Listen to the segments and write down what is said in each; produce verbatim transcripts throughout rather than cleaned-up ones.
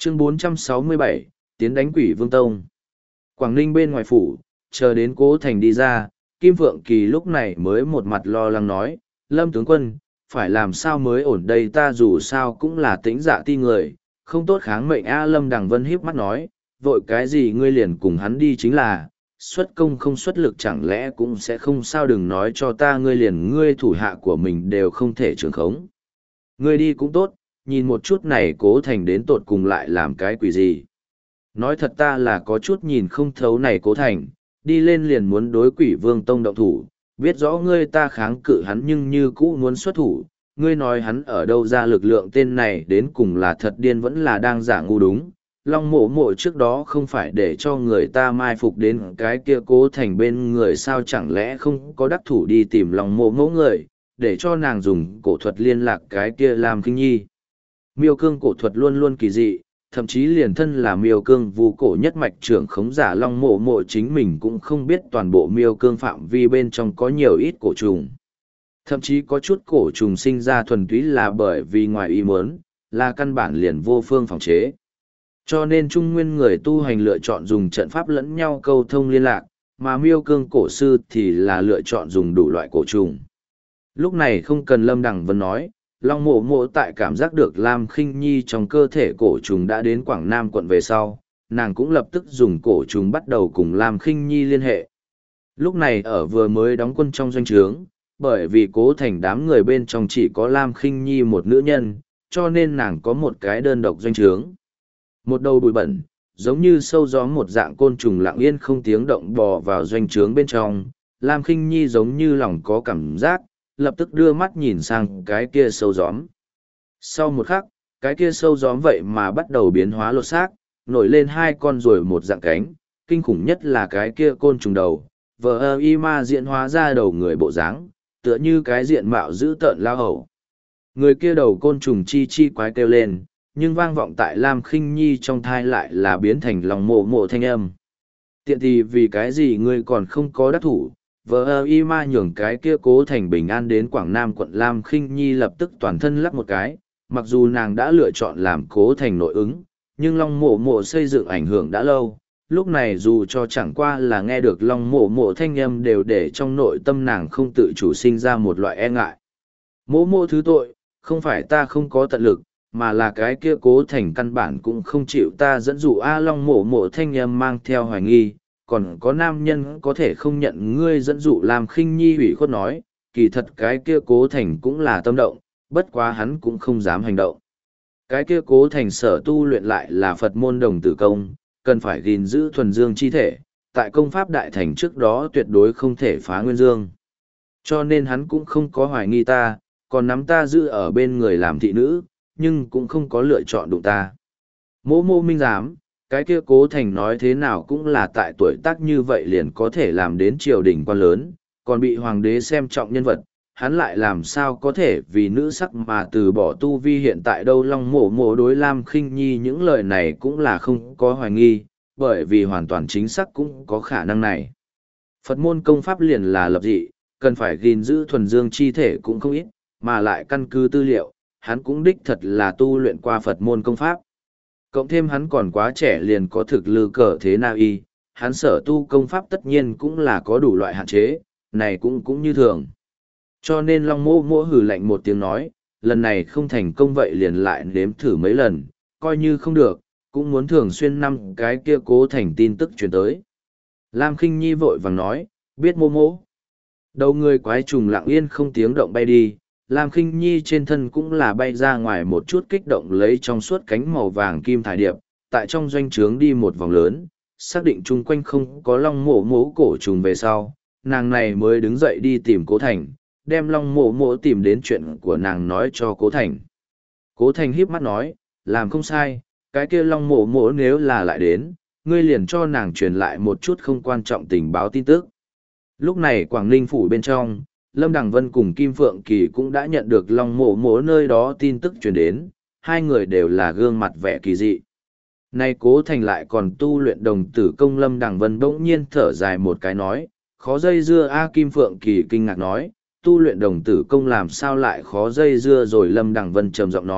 Chương bốn trăm sáu mươi bảy, tiến đánh Quỷ Vương Tông. Quảng Ninh bên ngoài phủ, chờ đến Cố Thành đi ra, Kim Phượng Kỳ lúc này mới một mặt lo lắng nói, Lâm tướng quân, phải làm sao mới ổn đây, ta dù sao cũng là tĩnh dạ ti người, không tốt kháng mệnh a. Lâm Đằng Vân híp mắt nói, vội cái gì, ngươi liền cùng hắn đi chính là, xuất công không xuất lực chẳng lẽ cũng sẽ không sao, đừng nói cho ta ngươi liền ngươi thủ hạ của mình đều không thể trưởng khống. Ngươi đi cũng tốt, nhìn một chút này Cố Thành đến tột cùng lại làm cái quỷ gì. Nói thật ta là có chút nhìn không thấu này Cố Thành, đi lên liền muốn đối Quỷ Vương Tông động thủ, biết rõ ngươi ta kháng cự hắn nhưng như cũ muốn xuất thủ, ngươi nói hắn ở đâu ra lực lượng, tên này đến cùng là thật điên vẫn là đang giả ngu đúng. Long mộ mộ trước đó không phải để cho người ta mai phục đến cái kia Cố Thành bên người sao, chẳng lẽ không có đắc thủ đi tìm Long mộ mẫu người, để cho nàng dùng cổ thuật liên lạc cái kia làm kinh nhi. Miêu cương cổ thuật luôn luôn kỳ dị, thậm chí liền thân là miêu cương vu cổ nhất mạch trưởng khống giả Long mộ mộ chính mình cũng không biết toàn bộ miêu cương phạm vi bên trong có nhiều ít cổ trùng. Thậm chí có chút cổ trùng sinh ra thuần túy là bởi vì ngoài ý muốn, là căn bản liền vô phương phòng chế. Cho nên trung nguyên người tu hành lựa chọn dùng trận pháp lẫn nhau câu thông liên lạc, mà miêu cương cổ sư thì là lựa chọn dùng đủ loại cổ trùng. Lúc này không cần Lâm Đằng Vân nói, Long mộ mộ tại cảm giác được Lam Khinh Nhi trong cơ thể cổ trùng đã đến Quảng Nam quận về sau, nàng cũng lập tức dùng cổ trùng bắt đầu cùng Lam Khinh Nhi liên hệ. Lúc này ở vừa mới đóng quân trong doanh trướng, bởi vì Cố Thành đám người bên trong chỉ có Lam Khinh Nhi một nữ nhân, cho nên nàng có một cái đơn độc doanh trướng. Một đầu bụi bẩn, giống như sâu gió một dạng côn trùng lặng yên không tiếng động bò vào doanh trướng bên trong, Lam Khinh Nhi giống như lòng có cảm giác, lập tức đưa mắt nhìn sang cái kia sâu gióm. Sau một khắc, cái kia sâu gióm vậy mà bắt đầu biến hóa lột xác, nổi lên hai con rồi một dạng cánh, kinh khủng nhất là cái kia côn trùng đầu, vờ ơ y ma diễn hóa ra đầu người bộ dáng, tựa như cái diện mạo dữ tợn lao hầu. Người kia đầu côn trùng chi chi quái kêu lên, nhưng vang vọng tại Lam Khinh Nhi trong thai lại là biến thành lòng mộ mộ thanh âm. Tiện thì vì cái gì ngươi còn không có đắc thủ, vờ ơ y ma nhường cái kia Cố Thành bình an đến Quảng Nam quận. Lam Khinh Nhi lập tức toàn thân lắc một cái, mặc dù nàng đã lựa chọn làm Cố Thành nội ứng, nhưng Long mộ mộ xây dựng ảnh hưởng đã lâu, lúc này dù cho chẳng qua là nghe được Long mộ mộ thanh âm đều để trong nội tâm nàng không tự chủ sinh ra một loại e ngại. Mộ mộ thứ tội, không phải ta không có tận lực, mà là cái kia Cố Thành căn bản cũng không chịu ta dẫn dụ. A. Long mộ mộ thanh âm mang theo hoài nghi, còn có nam nhân có thể không nhận ngươi dẫn dụ. Làm Khinh Nhi ủy khuất nói, kỳ thật cái kia Cố Thành cũng là tâm động, bất quá hắn cũng không dám hành động. Cái kia Cố Thành sở tu luyện lại là Phật môn đồng tử công, cần phải gìn giữ thuần dương chi thể, tại công pháp đại thành trước đó tuyệt đối không thể phá nguyên dương. Cho nên hắn cũng không có hoài nghi ta, còn nắm ta giữ ở bên người làm thị nữ, nhưng cũng không có lựa chọn đụng ta. Mô mô minh giám, cái kia Cố Thành nói thế nào cũng là tại tuổi tác như vậy liền có thể làm đến triều đình quan lớn, còn bị hoàng đế xem trọng nhân vật, hắn lại làm sao có thể vì nữ sắc mà từ bỏ tu vi hiện tại đâu. Long mộ mộ đối Lam Khinh Nhi những lời này cũng là không có hoài nghi, bởi vì hoàn toàn chính xác cũng có khả năng này. Phật môn công pháp liền là lập dị, cần phải gìn giữ thuần dương chi thể cũng không ít, mà lại căn cứ tư liệu, hắn cũng đích thật là tu luyện qua Phật môn công pháp. Cộng thêm hắn còn quá trẻ liền có thực lực cờ thế na y, hắn sở tu công pháp tất nhiên cũng là có đủ loại hạn chế, này cũng cũng như thường. Cho nên Long mô mô hừ lạnh một tiếng nói, lần này không thành công vậy liền lại nếm thử mấy lần, coi như không được, cũng muốn thường xuyên năm cái kia Cố Thành tin tức truyền tới. Lam Khinh Nhi vội vàng nói, biết mô mô. Đầu người quái trùng lặng yên không tiếng động bay đi, Lam Khinh Nhi trên thân cũng là bay ra ngoài một chút kích động lấy trong suốt cánh màu vàng kim thải điệp, tại trong doanh trướng đi một vòng lớn, xác định chung quanh không có Long mộ mố cổ trùng về sau, nàng này mới đứng dậy đi tìm Cố Thành, đem Long mộ mộ tìm đến chuyện của nàng nói cho Cố Thành. Cố Thành híp mắt nói, làm không sai, cái kia Long mộ mộ nếu là lại đến, ngươi liền cho nàng truyền lại một chút không quan trọng tình báo tin tức. Lúc này Quảng Ninh phủ bên trong, Lâm Đằng Vân cùng Kim Phượng Kỳ cũng đã nhận được Long mộ mộ nơi đó tin tức truyền đến, hai người đều là gương mặt vẻ kỳ dị. Nay Cố Thành lại còn tu luyện đồng tử công. Lâm Đằng Vân bỗng nhiên thở dài một cái nói, khó dây dưa a. Kim Phượng Kỳ kinh ngạc nói, tu luyện đồng tử công làm sao lại khó dây dưa rồi. Lâm Đằng Vân trầm giọng nói,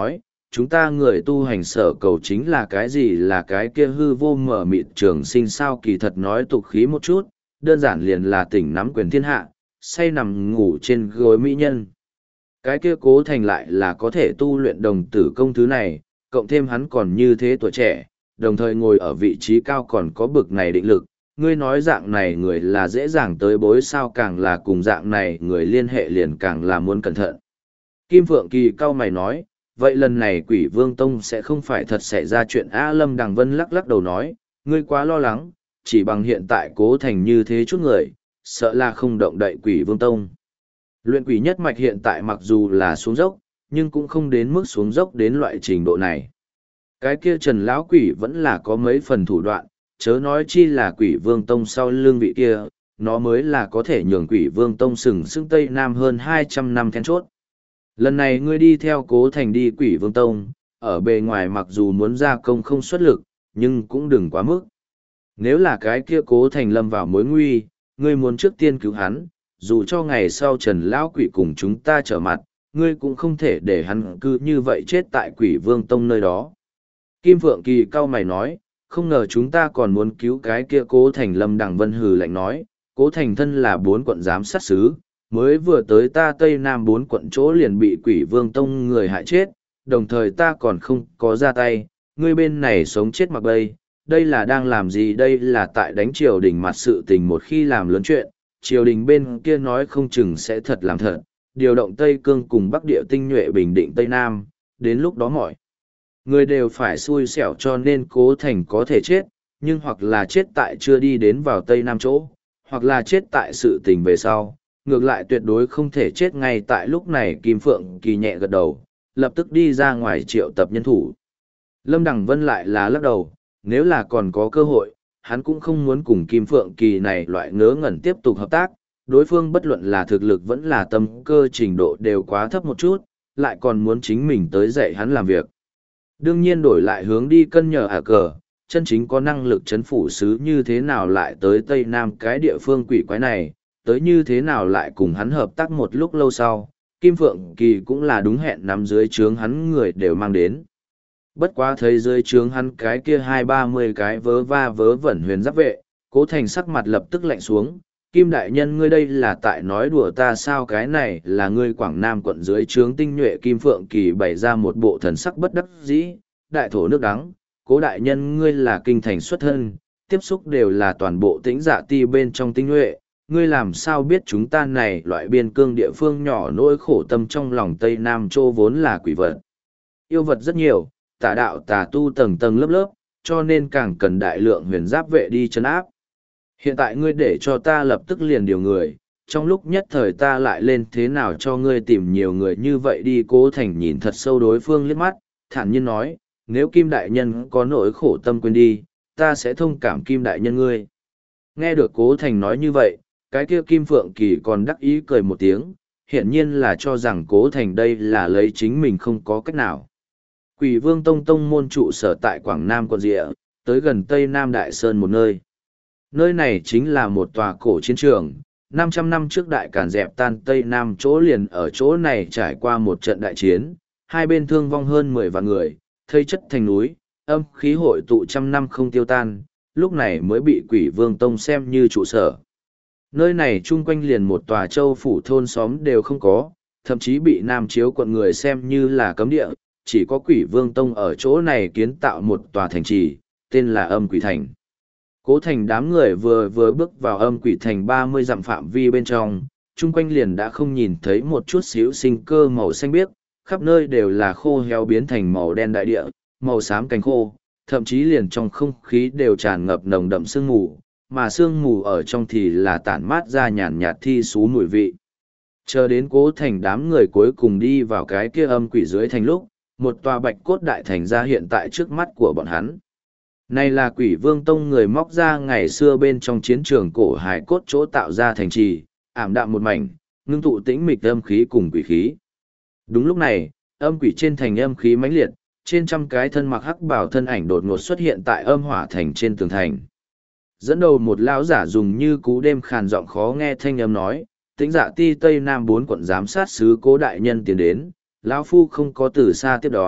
chúng ta người tu hành sở cầu chính là cái gì, là cái kia hư vô mở mịt trường sinh sao? Kỳ thật nói tục khí một chút, đơn giản liền là tỉnh nắm quyền thiên hạ, say nằm ngủ trên gối mỹ nhân. Cái kia Cố Thành lại là có thể tu luyện đồng tử công thứ này, cộng thêm hắn còn như thế tuổi trẻ, đồng thời ngồi ở vị trí cao còn có bực này định lực. Ngươi nói dạng này người là dễ dàng tới bối sao? Càng là cùng dạng này người liên hệ liền càng là muốn cẩn thận. Kim Phượng Kỳ cao mày nói, vậy lần này Quỷ Vương Tông sẽ không phải thật xảy ra chuyện A? Lâm Đằng Vân lắc lắc đầu nói, ngươi quá lo lắng, chỉ bằng hiện tại Cố Thành như thế chút người, sợ là không động đậy Quỷ Vương Tông. Luyện quỷ nhất mạch hiện tại mặc dù là xuống dốc, nhưng cũng không đến mức xuống dốc đến loại trình độ này. Cái kia Trần lão quỷ vẫn là có mấy phần thủ đoạn, chớ nói chi là Quỷ Vương Tông sau lưng vị kia, nó mới là có thể nhường Quỷ Vương Tông sừng sững Tây Nam hơn hai trăm năm then chốt. Lần này ngươi đi theo Cố Thành đi Quỷ Vương Tông, ở bề ngoài mặc dù muốn ra công không xuất lực, nhưng cũng đừng quá mức. Nếu là cái kia Cố Thành lâm vào mối nguy, ngươi muốn trước tiên cứu hắn, dù cho ngày sau Trần lão quỷ cùng chúng ta trở mặt, ngươi cũng không thể để hắn cứ như vậy chết tại Quỷ Vương Tông nơi đó. Kim Phượng Kỳ cau mày nói, không ngờ chúng ta còn muốn cứu cái kia Cố Thành. Lâm Đằng Vân hừ lạnh nói, Cố Thành thân là bốn quận giám sát sứ, mới vừa tới ta Tây Nam bốn quận chỗ liền bị Quỷ Vương Tông người hại chết, đồng thời ta còn không có ra tay, ngươi bên này sống chết mặc bây, đây là đang làm gì? Đây là tại đánh triều đình mặt. Sự tình một khi làm lớn chuyện, triều đình bên kia nói không chừng sẽ thật làm thật, điều động Tây Cương cùng Bắc Địa tinh nhuệ bình định Tây Nam, đến lúc đó mọi người đều phải xui xẻo, cho nên Cố Thành có thể chết, nhưng hoặc là chết tại chưa đi đến vào Tây Nam chỗ, hoặc là chết tại sự tình về sau, ngược lại tuyệt đối không thể chết ngay tại lúc này. Kim Phượng Kỳ nhẹ gật đầu, lập tức đi ra ngoài triệu tập nhân thủ. Lâm Đằng Vân lại là lắc đầu, nếu là còn có cơ hội, hắn cũng không muốn cùng Kim Phượng Kỳ này loại ngớ ngẩn tiếp tục hợp tác, đối phương bất luận là thực lực vẫn là tâm cơ trình độ đều quá thấp một chút, lại còn muốn chính mình tới dạy hắn làm việc. Đương nhiên đổi lại hướng đi cân nhờ ả cờ, chân chính có năng lực chấn phủ sứ như thế nào lại tới Tây Nam cái địa phương quỷ quái này, tới như thế nào lại cùng hắn hợp tác. Một lúc lâu sau, Kim Phượng Kỳ cũng là đúng hẹn nắm dưới trướng hắn người đều mang đến. Bất quá thấy dưới trướng hắn cái kia hai ba mươi cái vớ va vớ vẩn huyền giáp vệ, Cố Thành sắc mặt lập tức lạnh xuống. Kim đại nhân, ngươi đây là tại nói đùa ta sao? Cái này là ngươi Quảng Nam quận dưới trướng tinh nhuệ. Kim Phượng Kỳ bày ra một bộ thần sắc bất đắc dĩ, đại thổ nước đắng. Cố đại nhân, ngươi là kinh thành xuất thân, tiếp xúc đều là toàn bộ Tĩnh Dạ Ti bên trong tinh nhuệ, ngươi làm sao biết chúng ta này loại biên cương địa phương nhỏ nỗi khổ tâm trong lòng Tây Nam Châu vốn là quỷ vật. Yêu vật rất nhiều, tà đạo tà tu tầng tầng lớp lớp, cho nên càng cần đại lượng huyền giáp vệ đi trấn áp. Hiện tại ngươi để cho ta lập tức liền điều người, trong lúc nhất thời ta lại lên thế nào cho ngươi tìm nhiều người như vậy đi? Cố Thành nhìn thật sâu đối phương liếc mắt, thản nhiên nói, nếu Kim đại nhân có nỗi khổ tâm quên đi, ta sẽ thông cảm Kim đại nhân ngươi. Nghe được Cố Thành nói như vậy, cái kia Kim Phượng Kỳ còn đắc ý cười một tiếng, hiển nhiên là cho rằng Cố Thành đây là lấy chính mình không có cách nào. Quỷ Vương Tông tông môn trụ sở tại Quảng Nam quận Dịa, tới gần Tây Nam Đại Sơn một nơi. Nơi này chính là một tòa cổ chiến trường, năm trăm năm trước đại càn dẹp tan Tây Nam chỗ liền ở chỗ này trải qua một trận đại chiến, hai bên thương vong hơn mười vạn người, thây chất thành núi, âm khí hội tụ trăm năm không tiêu tan, lúc này mới bị Quỷ Vương Tông xem như trụ sở. Nơi này chung quanh liền một tòa châu phủ thôn xóm đều không có, thậm chí bị Nam Chiếu quận người xem như là cấm địa, chỉ có Quỷ Vương Tông ở chỗ này kiến tạo một tòa thành trì, tên là Âm Quỷ Thành. Cố Thành đám người vừa vừa bước vào Âm Quỷ Thành ba mươi dặm phạm vi bên trong, chung quanh liền đã không nhìn thấy một chút xíu sinh cơ màu xanh biếc, khắp nơi đều là khô héo biến thành màu đen đại địa, màu xám cánh khô, thậm chí liền trong không khí đều tràn ngập nồng đậm sương mù, mà sương mù ở trong thì là tản mát ra nhàn nhạt thi xú mùi vị. Chờ đến Cố Thành đám người cuối cùng đi vào cái kia âm quỷ dưới thành lúc, một tòa bạch cốt đại thành ra hiện tại trước mắt của bọn hắn. Này là Quỷ Vương Tông người móc ra ngày xưa bên trong chiến trường cổ hài cốt chỗ tạo ra thành trì, ảm đạm một mảnh, ngưng tụ tĩnh mịch âm khí cùng quỷ khí. Đúng lúc này, âm quỷ trên thành âm khí mãnh liệt, trên trăm cái thân mặc hắc bào thân ảnh đột ngột xuất hiện tại âm hỏa thành trên tường thành. Dẫn đầu một lão giả dùng như cú đêm khàn giọng khó nghe thanh âm nói, Tĩnh Dạ Ti Tây Nam bốn quận giám sát sứ Cố đại nhân tiến đến, lão phu không có từ xa tiếp đón,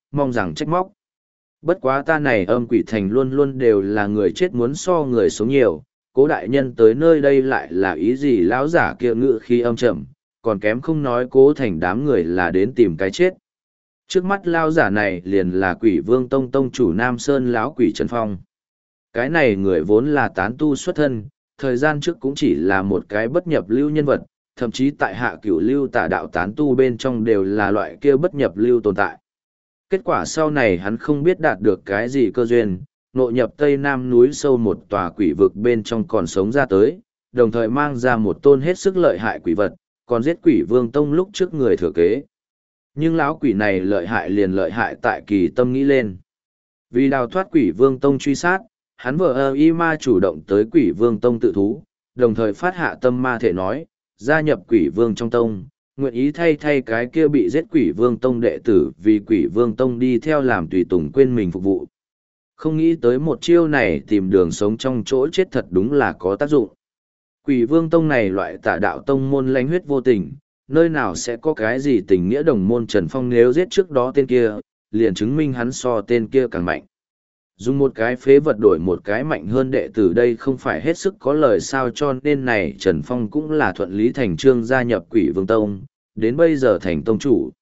mong rằng trách móc. Bất quá ta này âm quỷ thành luôn luôn đều là người chết muốn so người sống nhiều, cố đại nhân tới nơi đây lại là ý gì lão giả kia ngự khi âm trầm, còn kém không nói cố thành đám người là đến tìm cái chết. Trước mắt lao giả này liền là quỷ vương tông tông chủ Nam Sơn lão quỷ Trần Phong. Cái này người vốn là tán tu xuất thân, thời gian trước cũng chỉ là một cái bất nhập lưu nhân vật, thậm chí tại hạ cửu lưu tả đạo tán tu bên trong đều là loại kia bất nhập lưu tồn tại. Kết quả sau này hắn không biết đạt được cái gì cơ duyên, nội nhập Tây Nam núi sâu một tòa quỷ vực bên trong còn sống ra tới, đồng thời mang ra một tôn hết sức lợi hại quỷ vật, còn giết quỷ vương tông lúc trước người thừa kế. Nhưng lão quỷ này lợi hại liền lợi hại tại kỳ tâm nghĩ lên. Vì đào thoát quỷ vương tông truy sát, hắn vợ ơ y ma chủ động tới quỷ vương tông tự thú, đồng thời phát hạ tâm ma thể nói, gia nhập quỷ vương trong tông, nguyện ý thay thay cái kia bị giết quỷ vương tông đệ tử vì quỷ vương tông đi theo làm tùy tùng quên mình phục vụ. Không nghĩ tới một chiêu này tìm đường sống trong chỗ chết thật đúng là có tác dụng. Quỷ vương tông này loại tả đạo tông môn lánh huyết vô tình, nơi nào sẽ có cái gì tình nghĩa đồng môn Trần Phong nếu giết trước đó tên kia, liền chứng minh hắn so tên kia càng mạnh. Dùng một cái phế vật đổi một cái mạnh hơn đệ tử đây không phải hết sức có lời sao cho nên này Trần Phong cũng là thuận lý thành trương gia nhập quỷ vương tông, đến bây giờ thành tông chủ.